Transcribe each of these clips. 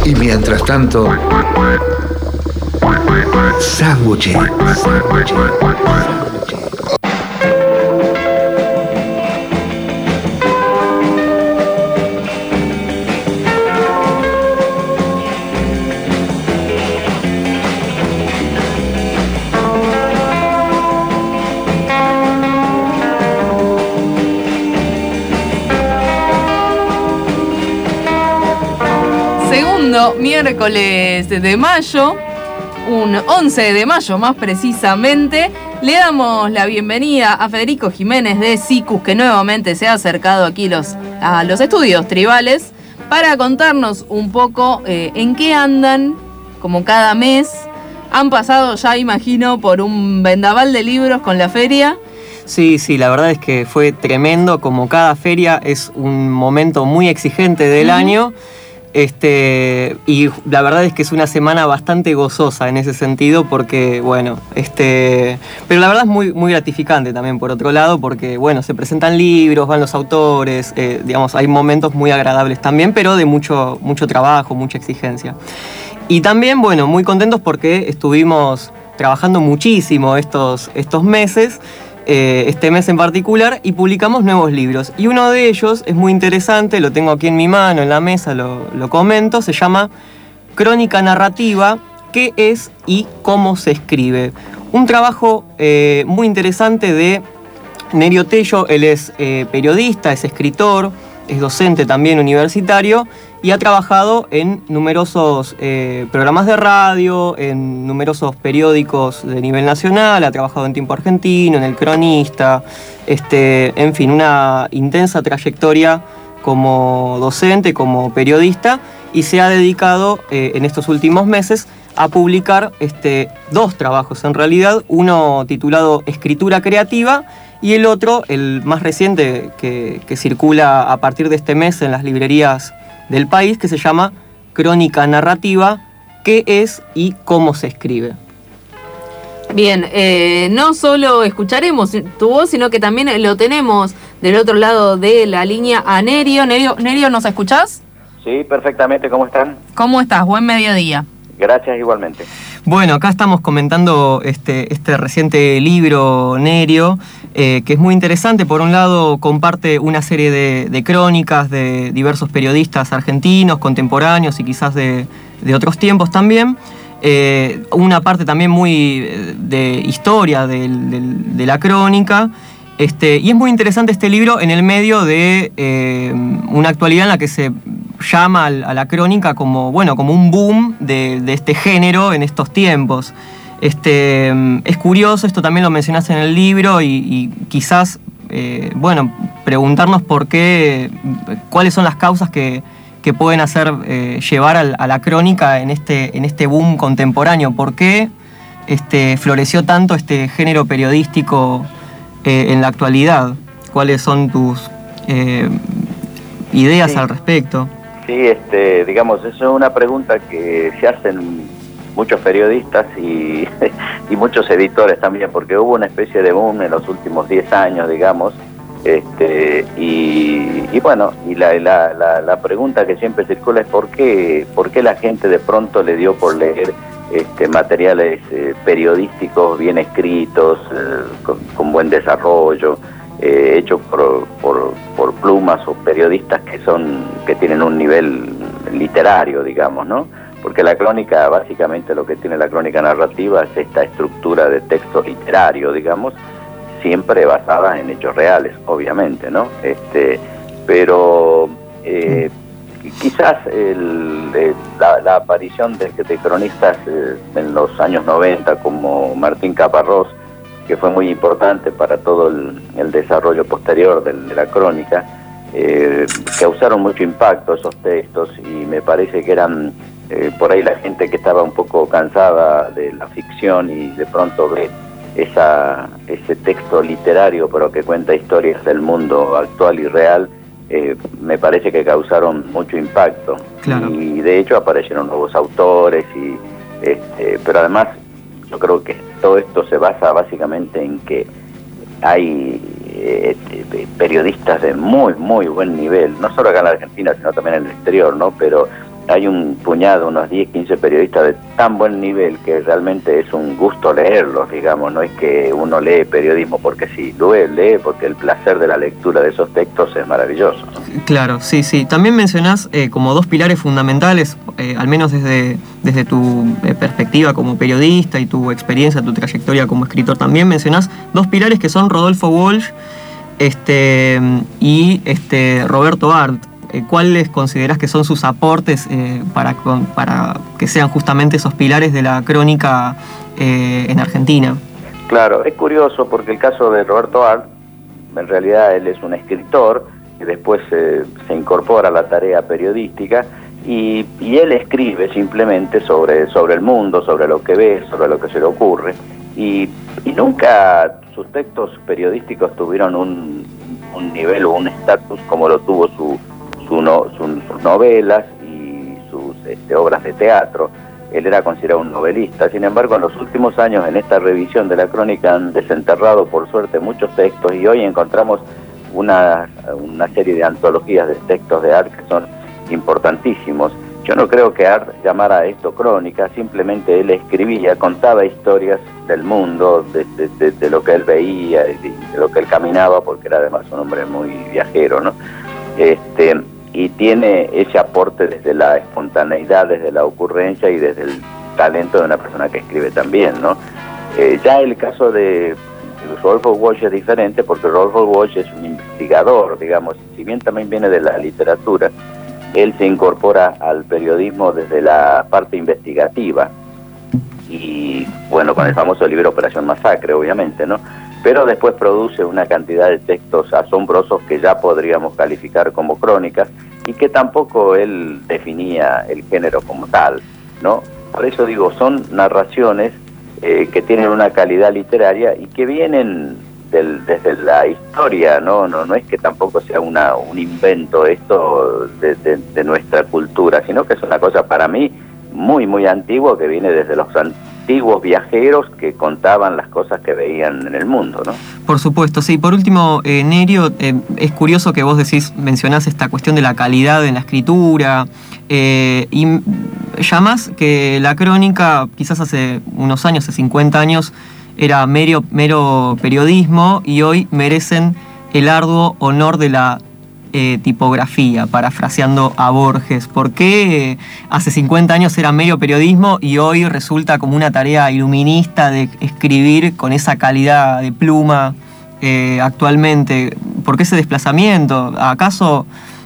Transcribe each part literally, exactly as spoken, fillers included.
Y mientras tanto, sándwiches. Sándwiches. Miércoles de mayo, un once de mayo más precisamente, le damos la bienvenida a Federico Jiménez de SICUS, que nuevamente se ha acercado aquí los, a los estudios tribales para contarnos un poco eh, en qué andan, como cada mes. Han pasado ya, imagino, por un vendaval de libros con la feria. Sí, sí, la verdad es que fue tremendo, como cada feria es un momento muy exigente del uh-huh. año. Este, y la verdad es que es una semana bastante gozosa en ese sentido porque, bueno, este, pero la verdad es muy, muy gratificante también por otro lado porque, bueno, se presentan libros, van los autores, eh, digamos, hay momentos muy agradables también, pero de mucho, mucho trabajo, mucha exigencia. Y también, bueno, muy contentos porque estuvimos trabajando muchísimo estos, estos meses, eh, este mes en particular, y publicamos nuevos libros. Y uno de ellos es muy interesante, lo tengo aquí en mi mano, en la mesa, lo, lo comento, se llama Crónica Narrativa, ¿qué es y cómo se escribe? Un trabajo eh, muy interesante de Nerio Tello. Él es eh, periodista, es escritor, es docente también universitario y ha trabajado en numerosos eh, programas de radio, en numerosos periódicos de nivel nacional, ha trabajado en Tiempo Argentino, en El Cronista, este, en fin, una intensa trayectoria como docente, como periodista, y se ha dedicado eh, en estos últimos meses a publicar este, dos trabajos en realidad, uno titulado Escritura Creativa y el otro, el más reciente que, que circula a partir de este mes en las librerías del país, que se llama Crónica Narrativa, ¿qué es y cómo se escribe? Bien, eh, no solo escucharemos tu voz, sino que también lo tenemos del otro lado de la línea a Nerio. Nerio, Nerio, ¿nos escuchás? Sí, perfectamente, ¿cómo están? ¿Cómo estás? Buen mediodía. Gracias, igualmente. Bueno, acá estamos comentando este, este reciente libro, Nerio, eh, que es muy interesante. Por un lado, comparte una serie de, de crónicas de diversos periodistas argentinos, contemporáneos y quizás de, de otros tiempos también. Eh, una parte también muy de historia de, de, de la crónica. Este, y es muy interesante este libro en el medio de eh, una actualidad en la que se llama a la crónica como, bueno, como un boom de, de este género en estos tiempos. Este, es curioso, esto también lo mencionaste en el libro, y, y quizás, eh, bueno, preguntarnos por qué, cuáles son las causas que, que pueden hacer eh, llevar a, a la crónica en este, en este boom contemporáneo. ¿Por qué este, floreció tanto este género periodístico eh, en la actualidad? ¿Cuáles son tus eh, ideas sí. al respecto? Sí, este, digamos, eso es una pregunta que se hacen muchos periodistas y, y muchos editores también, porque hubo una especie de boom en los últimos diez años, digamos, este, y, y bueno, y la, la, la, la pregunta que siempre circula es por qué, por qué la gente de pronto le dio por leer este, materiales eh, periodísticos bien escritos, eh, con, con buen desarrollo, Eh, hechos por, por, por plumas o periodistas que son que tienen un nivel literario, digamos, ¿no? Porque la crónica, básicamente lo que tiene la crónica narrativa es esta estructura de texto literario, digamos, siempre basada en hechos reales, obviamente, ¿no? Este, pero eh, quizás el, el, la, la aparición de, de cronistas eh, en los años noventa como Martín Caparrós, que fue muy importante para todo el, el desarrollo posterior de, de la crónica, eh, causaron mucho impacto esos textos, y me parece que eran eh, por ahí la gente que estaba un poco cansada de la ficción y de pronto ve esa, ese texto literario pero que cuenta historias del mundo actual y real, eh, me parece que causaron mucho impacto. Claro. Y de hecho aparecieron nuevos autores, y este, pero además yo creo que todo esto se basa básicamente en que hay eh, periodistas de muy, muy buen nivel, no solo acá en la Argentina, sino también en el exterior, ¿no? Pero hay un puñado, unos diez, quince periodistas de tan buen nivel que realmente es un gusto leerlos, digamos, no es que uno lee periodismo porque sí, lo lee porque el placer de la lectura de esos textos es maravilloso, ¿no? Claro, sí, sí. También mencionás eh, como dos pilares fundamentales, eh, al menos desde, desde tu eh, perspectiva como periodista y tu experiencia, tu trayectoria como escritor, también mencionás dos pilares que son Rodolfo Walsh este, y este, Roberto Arlt. ¿Cuáles considerás que son sus aportes eh, para, para que sean justamente esos pilares de la crónica eh, en Argentina? Claro, es curioso porque el caso de Roberto Arlt, en realidad él es un escritor que después eh, se incorpora a la tarea periodística y, y él escribe simplemente sobre, sobre el mundo, sobre lo que ve, sobre lo que se le ocurre y, y nunca sus textos periodísticos tuvieron un, un nivel o un estatus como lo tuvo su Su no, su, sus novelas y sus este, obras de teatro. Él era considerado un novelista. Sin embargo, en los últimos años, en esta revisión de la crónica, han desenterrado, por suerte, muchos textos y hoy encontramos una, una serie de antologías de textos de Arlt que son importantísimos. Yo no creo que Arlt llamara a esto crónica, simplemente él escribía, contaba historias del mundo, de, de, de, de lo que él veía, de, de lo que él caminaba, porque era además un hombre muy viajero, ¿no? Este... y tiene ese aporte desde la espontaneidad, desde la ocurrencia y desde el talento de una persona que escribe también, ¿no? Eh, ya el caso de Rodolfo Walsh es diferente porque Rodolfo Walsh es un investigador, digamos, si bien también viene de la literatura, él se incorpora al periodismo desde la parte investigativa y, bueno, con el famoso libro Operación Masacre, obviamente, ¿no? Pero después produce una cantidad de textos asombrosos que ya podríamos calificar como crónicas y que tampoco él definía el género como tal, ¿no? Por eso digo, son narraciones eh, que tienen una calidad literaria y que vienen del, desde la historia, ¿no? No, no es que tampoco sea una, un invento esto de, de, de nuestra cultura, sino que es una cosa para mí muy, muy antigua que viene desde los antiguos antiguos viajeros que contaban las cosas que veían en el mundo, ¿no? Por supuesto, sí. Por último, eh, Nerio, eh, es curioso que vos decís, mencionás esta cuestión de la calidad en la escritura, eh, y llamás que la crónica, quizás hace unos años, hace cincuenta años, era mero, mero periodismo y hoy merecen el arduo honor de la Eh, tipografía, parafraseando a Borges. ¿Por qué hace cincuenta años era medio periodismo y hoy resulta como una tarea iluminista de escribir con esa calidad de pluma eh, actualmente? ¿Por qué ese desplazamiento? ¿Acaso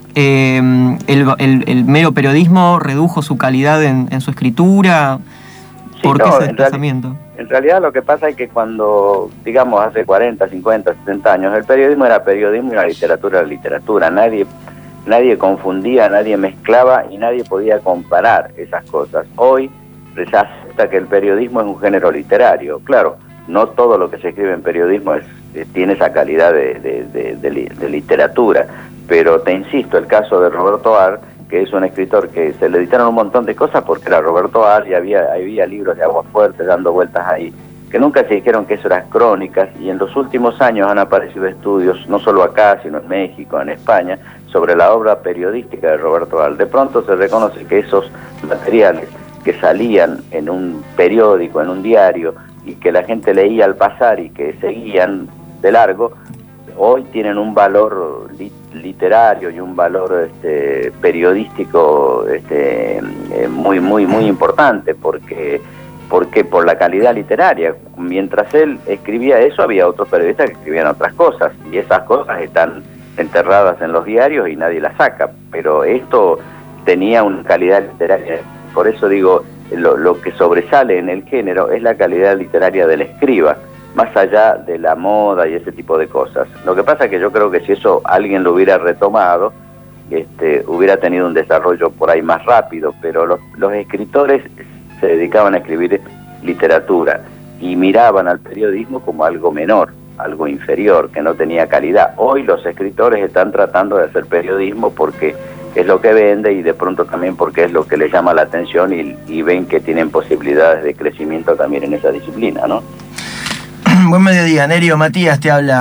eh, el, el, el mero periodismo redujo su calidad en, en su escritura? Sí, ¿Por qué no, ese desplazamiento? En, reali- en realidad lo que pasa es que cuando, digamos, hace cuarenta, cincuenta, sesenta años, el periodismo era periodismo y la literatura era literatura. Nadie, nadie confundía, nadie mezclaba y nadie podía comparar esas cosas. Hoy se acepta que el periodismo es un género literario. Claro, no todo lo que se escribe en periodismo es, eh, tiene esa calidad de, de, de, de, de literatura. Pero te insisto, el caso de Roberto Arlt, que es un escritor que se le editaron un montón de cosas porque era Roberto Arlt y había, había libros de Aguafuerte dando vueltas ahí, que nunca se dijeron que eso eran crónicas, y en los últimos años han aparecido estudios, no solo acá, sino en México, en España, sobre la obra periodística de Roberto Arlt. De pronto se reconoce que esos materiales que salían en un periódico, en un diario, y que la gente leía al pasar y que seguían de largo, hoy tienen un valor lit literario y un valor este, periodístico este, eh, muy muy muy importante porque porque por la calidad literaria. Mientras él escribía eso, había otros periodistas que escribían otras cosas y esas cosas están enterradas en los diarios y nadie las saca, pero esto tenía una calidad literaria. Por eso digo, lo, lo que sobresale en el género es la calidad literaria del escriba, más allá de la moda y ese tipo de cosas. Lo que pasa es que yo creo que si eso alguien lo hubiera retomado, este, hubiera tenido un desarrollo por ahí más rápido, pero los, los escritores se dedicaban a escribir literatura y miraban al periodismo como algo menor, algo inferior, que no tenía calidad. Hoy los escritores están tratando de hacer periodismo porque es lo que vende y de pronto también porque es lo que les llama la atención y, y ven que tienen posibilidades de crecimiento también en esa disciplina, ¿no? Buen mediodía, Nerio. Matías te habla.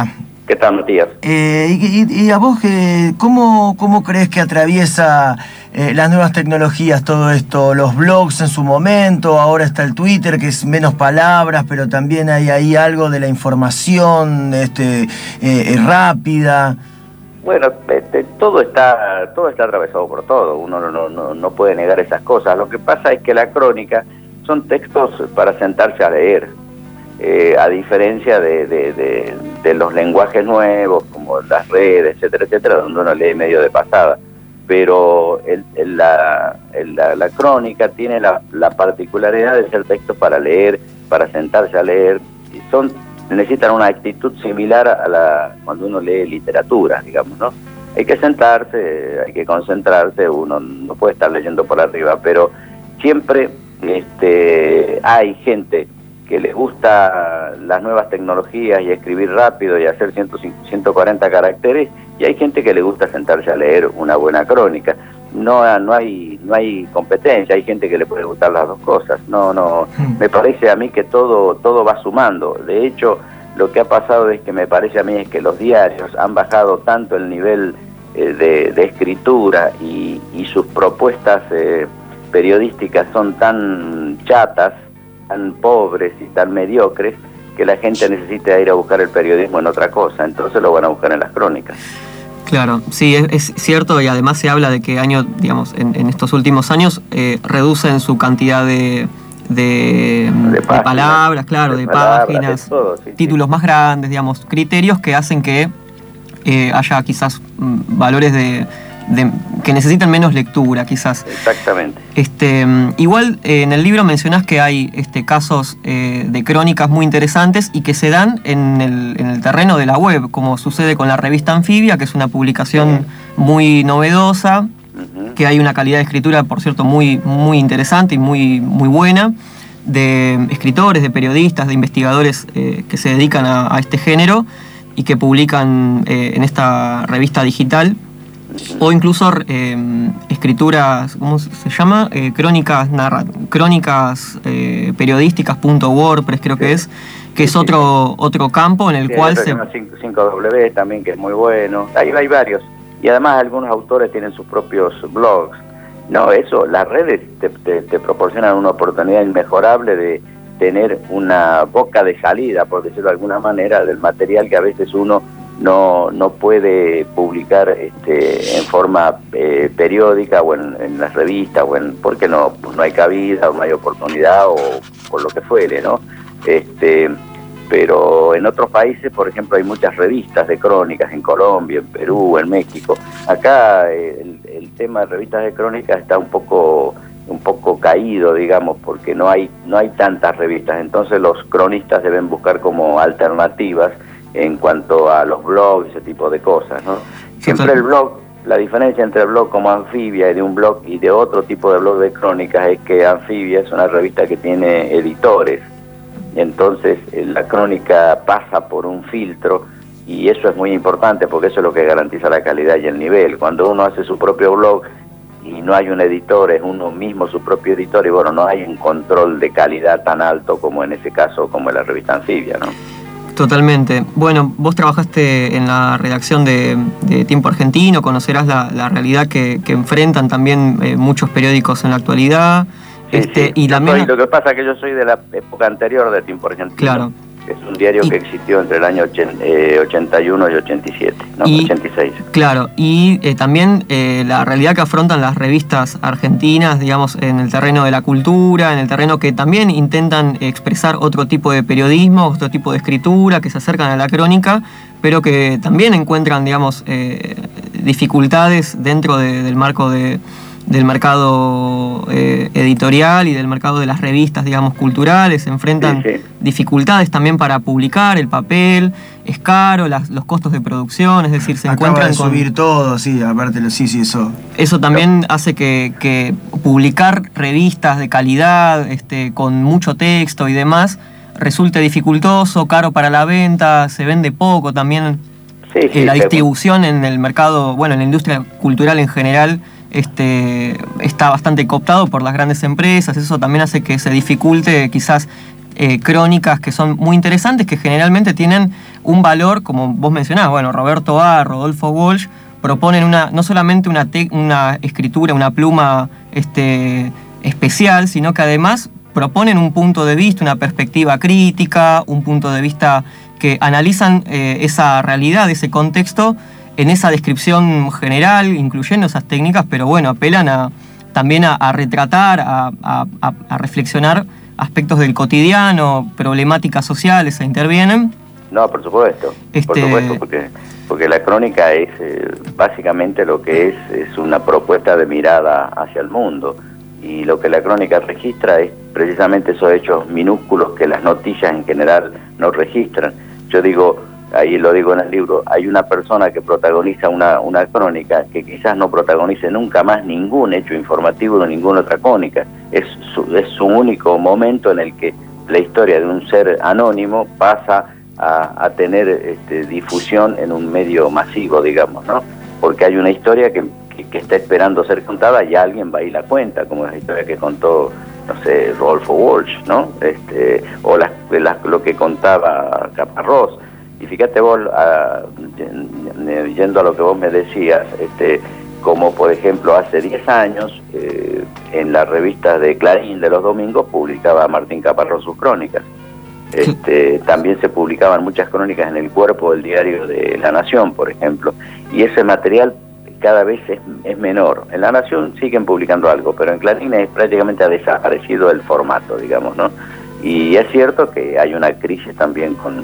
¿Qué tal, Matías? Eh, y, y a vos, eh, ¿cómo, ¿cómo crees que atraviesa eh, las nuevas tecnologías todo esto? Los blogs en su momento, ahora está el Twitter, que es menos palabras, pero también hay ahí algo de la información este, eh, rápida. Bueno, este, todo está todo está atravesado por todo, uno no, no, no puede negar esas cosas. Lo que pasa es que la crónica son textos para sentarse a leer. Eh, a diferencia de, de, de, de los lenguajes nuevos, como las redes, etcétera, etcétera, donde uno lee medio de pasada. Pero el, el, la, el, la, la crónica tiene la, la particularidad de ser textos para leer, para sentarse a leer, y son necesitan una actitud similar a la cuando uno lee literatura, digamos, ¿no? Hay que sentarse, hay que concentrarse, uno no puede estar leyendo por arriba, pero siempre este, hay gente que les gusta las nuevas tecnologías y escribir rápido y hacer ciento cuarenta caracteres, y hay gente que le gusta sentarse a leer una buena crónica. No, no hay no hay competencia, hay gente que le puede gustar las dos cosas. No, no, me parece a mí que todo todo va sumando. De hecho, lo que ha pasado es que me parece a mí es que los diarios han bajado tanto el nivel eh, de, de escritura y, y sus propuestas eh, periodísticas son tan chatas, tan pobres y tan mediocres, que la gente necesita ir a buscar el periodismo en otra cosa, entonces lo van a buscar en las crónicas. Claro, sí, es, es cierto, y además se habla de que año, digamos, en, en estos últimos años eh, reducen su cantidad de, de, de, de páginas, palabras, claro, de, de palabras, páginas, de todo, sí, títulos sí. más grandes, digamos, criterios que hacen que eh, haya quizás mm, valores de... De, que necesitan menos lectura, quizás. Exactamente. Este, igual eh, en el libro mencionás que hay este, casos eh, de crónicas muy interesantes y que se dan en el, en el terreno de la web, como sucede con la revista Anfibia, que es una publicación sí. muy novedosa, uh-huh. que hay una calidad de escritura, por cierto, muy, muy interesante y muy, muy buena, de escritores, de periodistas, de investigadores eh, que se dedican a, a este género y que publican eh, en esta revista digital. O incluso eh, escrituras, ¿cómo se llama? Eh, crónicas narra crónicas eh, periodísticas punto wordpress creo sí. que es, que sí, es otro sí. otro campo en el sí, cual se... cinco doble también, que es muy bueno. Hay, hay varios. Y además algunos autores tienen sus propios blogs. No, eso, las redes te, te, te proporcionan una oportunidad inmejorable de tener una boca de salida, por decirlo de alguna manera, del material que a veces uno no no puede publicar este, en forma eh, periódica o en, en las revistas, o en, porque no pues no hay cabida o no hay oportunidad o por lo que fuere, ¿no? Este, pero en otros países, por ejemplo, hay muchas revistas de crónicas, en Colombia, en Perú, en México. Acá eh, el, el tema de revistas de crónicas está un poco un poco caído, digamos, porque no hay no hay tantas revistas, entonces los cronistas deben buscar como alternativas en cuanto a los blogs, ese tipo de cosas, ¿no? Siempre el blog, la diferencia entre el blog como Anfibia y de un blog y de otro tipo de blog de crónicas es que Anfibia es una revista que tiene editores, entonces la crónica pasa por un filtro y eso es muy importante porque eso es lo que garantiza la calidad y el nivel. Cuando uno hace su propio blog y no hay un editor, es uno mismo su propio editor, y bueno, no hay un control de calidad tan alto como en ese caso, como en la revista Anfibia, ¿no? Totalmente. Bueno, vos trabajaste en la redacción de, de Tiempo Argentino, conocerás la, la realidad que, que enfrentan también eh, muchos periódicos en la actualidad. Sí, este, sí. Y también... Soy, lo que pasa es que yo soy de la época anterior de Tiempo Argentino. Claro. Es un diario y, que existió entre el año ochenta y uno y ochenta y siete, no, y, ochenta y seis. Claro, y eh, también eh, la realidad que afrontan las revistas argentinas, digamos, en el terreno de la cultura, en el terreno que también intentan expresar otro tipo de periodismo, otro tipo de escritura, que se acercan a la crónica, pero que también encuentran, digamos, eh, dificultades dentro de, del marco de... del mercado eh, editorial y del mercado de las revistas, digamos, culturales, se enfrentan sí, sí. dificultades también para publicar, el papel es caro, las, los costos de producción, es decir, se Acaba encuentran de con... subir todo, sí, aparte, sí, sí, eso. Eso también hace que, que publicar revistas de calidad, este, con mucho texto y demás, resulte dificultoso, caro para la venta, se vende poco también. Sí, sí, eh, la distribución en el mercado, bueno, en la industria cultural en general, Este, está bastante cooptado por las grandes empresas, eso también hace que se dificulte quizás eh, crónicas que son muy interesantes, que generalmente tienen un valor, como vos mencionás, bueno, Roberto A., Rodolfo Walsh, proponen una, no solamente una, te, una escritura, una pluma este, especial, sino que además proponen un punto de vista, una perspectiva crítica, un punto de vista que analizan eh, esa realidad, ese contexto, en esa descripción general, incluyendo esas técnicas, pero bueno, apelan a, también a, a retratar, a, a, a reflexionar aspectos del cotidiano, problemáticas sociales, se intervienen. No, por supuesto, este... por supuesto, porque, porque la crónica es eh, básicamente lo que es, es una propuesta de mirada hacia el mundo, y lo que la crónica registra es precisamente esos hechos minúsculos que las noticias en general no registran. Yo digo, ahí lo digo en el libro, hay una persona que protagoniza una, una crónica que quizás no protagonice nunca más ningún hecho informativo de ninguna otra crónica. Es su, es su único momento en el que la historia de un ser anónimo pasa a, a tener este, difusión en un medio masivo, digamos, ¿no? Porque hay una historia que, que, que está esperando ser contada y alguien va y la cuenta, como la historia que contó, no sé, Rodolfo Walsh, ¿no? Este, o la, la, lo que contaba Caparrós. Y fíjate vos, a, yendo a lo que vos me decías, este, como por ejemplo hace diez años, eh, en la revista de Clarín de los domingos publicaba Martín Caparrós sus crónicas. Este, también se publicaban muchas crónicas en el cuerpo del diario de La Nación, por ejemplo, y ese material cada vez es, es menor. En La Nación siguen publicando algo, pero en Clarín es, prácticamente ha desaparecido el formato, digamos, ¿no? Y es cierto que hay una crisis también con,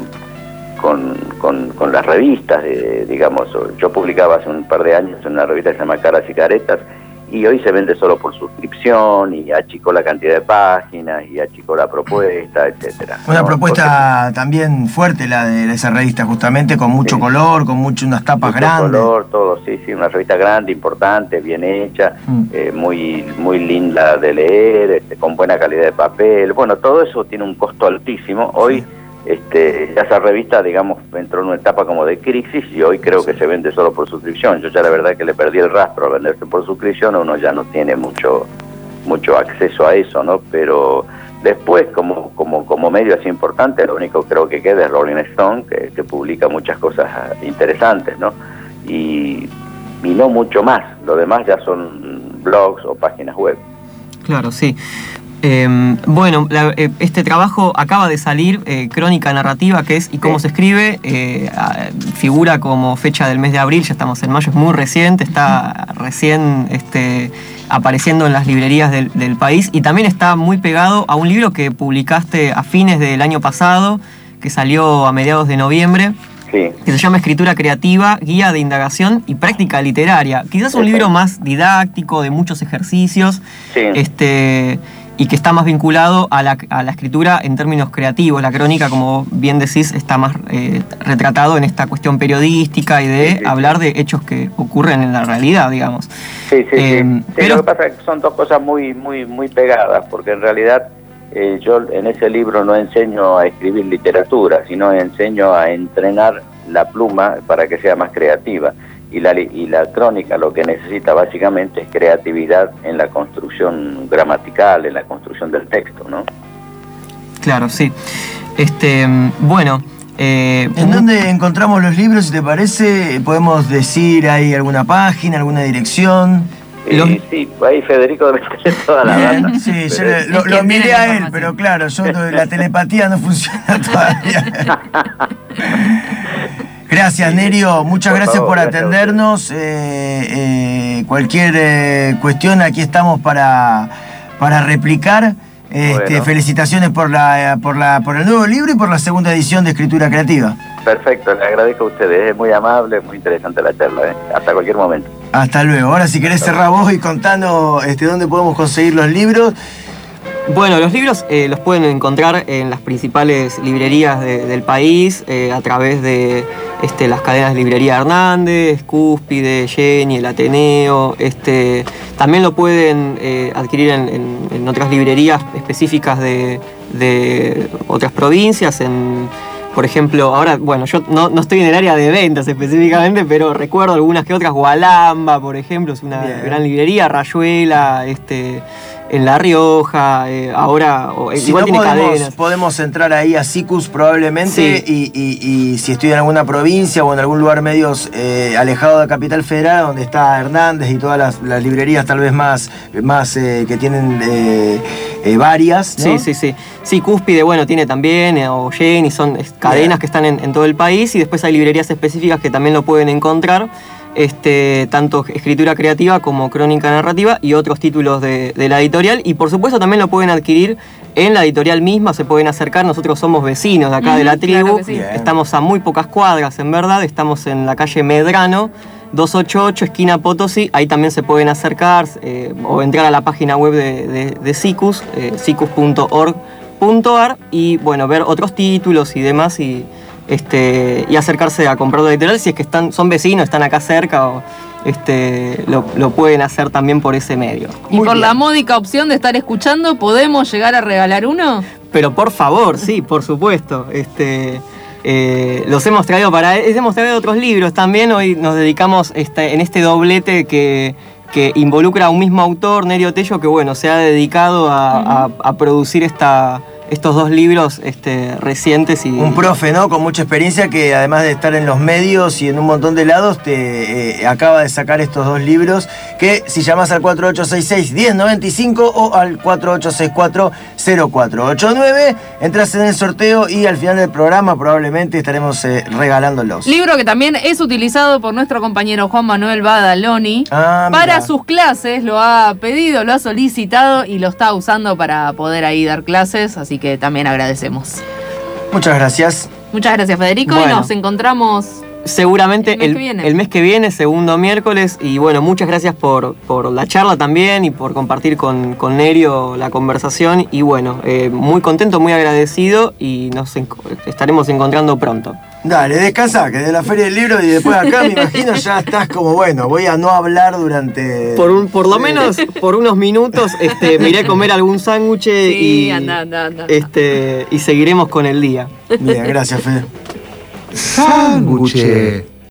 con, con, con las revistas, de, digamos, yo publicaba hace un par de años en una revista que se llama Caras y Caretas, y hoy se vende solo por suscripción, y achicó la cantidad de páginas, y achicó la propuesta, etcétera. Una ¿no? propuesta Porque, también fuerte la de esa revista, justamente, con mucho sí. color, con mucho, unas tapas mucho grandes. color, todo, sí, sí, una revista grande, importante, bien hecha, mm. eh, muy, muy linda de leer, este, con buena calidad de papel. Bueno, todo eso tiene un costo altísimo. Hoy sí. Este, esa revista, digamos, entró en una etapa como de crisis, y hoy creo sí. que se vende solo por suscripción. Yo ya la verdad que le perdí el rastro a venderse por suscripción, uno ya no tiene mucho mucho acceso a eso, ¿no? Pero después, como como como medio así importante, lo único creo que queda es Rolling Stone, que, que publica muchas cosas interesantes, ¿no? Y, y no mucho más. Lo demás ya son blogs o páginas web. Claro, sí. Eh, bueno, la, eh, este trabajo acaba de salir, eh, Crónica Narrativa, que es y cómo sí. se escribe, eh, figura como fecha del mes de abril, ya estamos en mayo, es muy reciente, está recién este, apareciendo en las librerías del, del país, y también está muy pegado a un libro que publicaste a fines del año pasado, que salió a mediados de noviembre, sí. que se llama Escritura Creativa, Guía de Indagación y Práctica Literaria. Quizás un sí. libro más didáctico, de muchos ejercicios, sí. este... y que está más vinculado a la, a la escritura en términos creativos. La crónica, como bien decís, está más eh, retratado en esta cuestión periodística y de sí, sí, hablar de hechos que ocurren en la realidad, digamos. Sí, sí, eh, sí. sí pero... Lo que pasa es que son dos cosas muy, muy, muy pegadas, porque en realidad eh, yo en ese libro no enseño a escribir literatura, sino enseño a entrenar la pluma para que sea más creativa. Y la, y la crónica lo que necesita básicamente es creatividad en la construcción gramatical, en la construcción del texto, ¿no? Claro, sí. Este, bueno... Eh, ¿En dónde encontramos los libros, si te parece? ¿Podemos decir, hay alguna página, alguna dirección? Sí, los... sí, ahí Federico debe tener toda la Bien, data. Sí, yo le, lo, lo miré a él, pero claro, yo la telepatía no funciona todavía. Gracias, sí, Nerio. Muchas por gracias favor, por atendernos. Eh, eh, cualquier eh, cuestión, aquí estamos para, para replicar. Este, bueno. Felicitaciones por la, por la, por el nuevo libro y por la segunda edición de Escritura Creativa. Perfecto, le agradezco a ustedes. Es muy amable, muy interesante la charla. ¿eh? Hasta cualquier momento. Hasta luego. Ahora, si querés cerrar vos y contanos este, dónde podemos conseguir los libros. Bueno, los libros eh, los pueden encontrar en las principales librerías de, del país, eh, a través de este, las cadenas de Librería Hernández, Cúspide, Jenny, el Ateneo. Este, también lo pueden eh, adquirir en, en, en otras librerías específicas de, de otras provincias. En, por ejemplo, ahora, bueno, yo no, no estoy en el área de ventas específicamente, pero recuerdo algunas que otras. Gualamba, por ejemplo, es una Bien. gran librería. Rayuela, este... en La Rioja, eh, ahora o, si igual no tiene podemos, cadenas. podemos entrar ahí a Cicus probablemente, Sí. y, y- y si estoy en alguna provincia o en algún lugar medio eh, alejado de Capital Federal, donde está Hernández y todas las, las librerías tal vez más, más eh, que tienen eh, eh, varias, ¿no? Sí, sí, sí. Sí, Cúspide, bueno, tiene también, eh, o Jenny, son es, cadenas Bien. que están en, en todo el país, y después hay librerías específicas que también lo pueden encontrar, este, tanto escritura creativa como crónica narrativa y otros títulos de, de la editorial, y por supuesto también lo pueden adquirir en la editorial misma, se pueden acercar, nosotros somos vecinos de acá Mm, de la claro tribu, que sí. Bien. estamos a muy pocas cuadras, en verdad, estamos en la calle Medrano, doscientos ochenta y ocho, esquina Potosí, ahí también se pueden acercar eh, o entrar a la página web de, de, de Cicus, eh, cicus punto org punto ar, y bueno, ver otros títulos y demás, y, este, y acercarse a comprar la editorial si es que están, son vecinos, están acá cerca, o este, lo, lo pueden hacer también por ese medio. Y Muy por la bien. módica opción de estar escuchando, ¿podemos llegar a regalar uno? Pero por favor, sí, por supuesto. Este, eh, los hemos traído para. Hemos traído otros libros también. Hoy nos dedicamos este, en este doblete que, que involucra a un mismo autor, Nerio Tello, que bueno, se ha dedicado a, a- a producir esta, estos dos libros este, recientes. Y, Un profe, ¿no? Con mucha experiencia, que además de estar en los medios y en un montón de lados, te eh, acaba de sacar estos dos libros, que si llamas al cuatro ocho seis seis, uno cero nueve cinco o al cuatro ocho seis cuatro, cero cuatro ocho nueve, entras en el sorteo y al final del programa probablemente estaremos eh, regalándolos. Libro que también es utilizado por nuestro compañero Juan Manuel Badaloni. Ah, Para mira. sus clases, lo ha pedido, lo ha solicitado y lo está usando para poder ahí dar clases, así que también agradecemos. Muchas gracias. Muchas gracias, Federico, y Bueno. nos encontramos. Seguramente El mes el, que viene. el mes que viene, segundo miércoles. Y bueno, muchas gracias por, por la charla también y por compartir con, con Nerio la conversación. Y bueno, eh, muy contento, muy agradecido y nos enco- estaremos encontrando pronto. Dale, descansa, que de la Feria del Libro y después acá me imagino ya estás como, bueno, voy a no hablar durante... Por, un, por lo Sí. menos por unos minutos este, me iré a comer algún sándwich Sí, y, anda, anda, anda. este, y seguiremos con el día. Bien, gracias, Fede. Sándwich.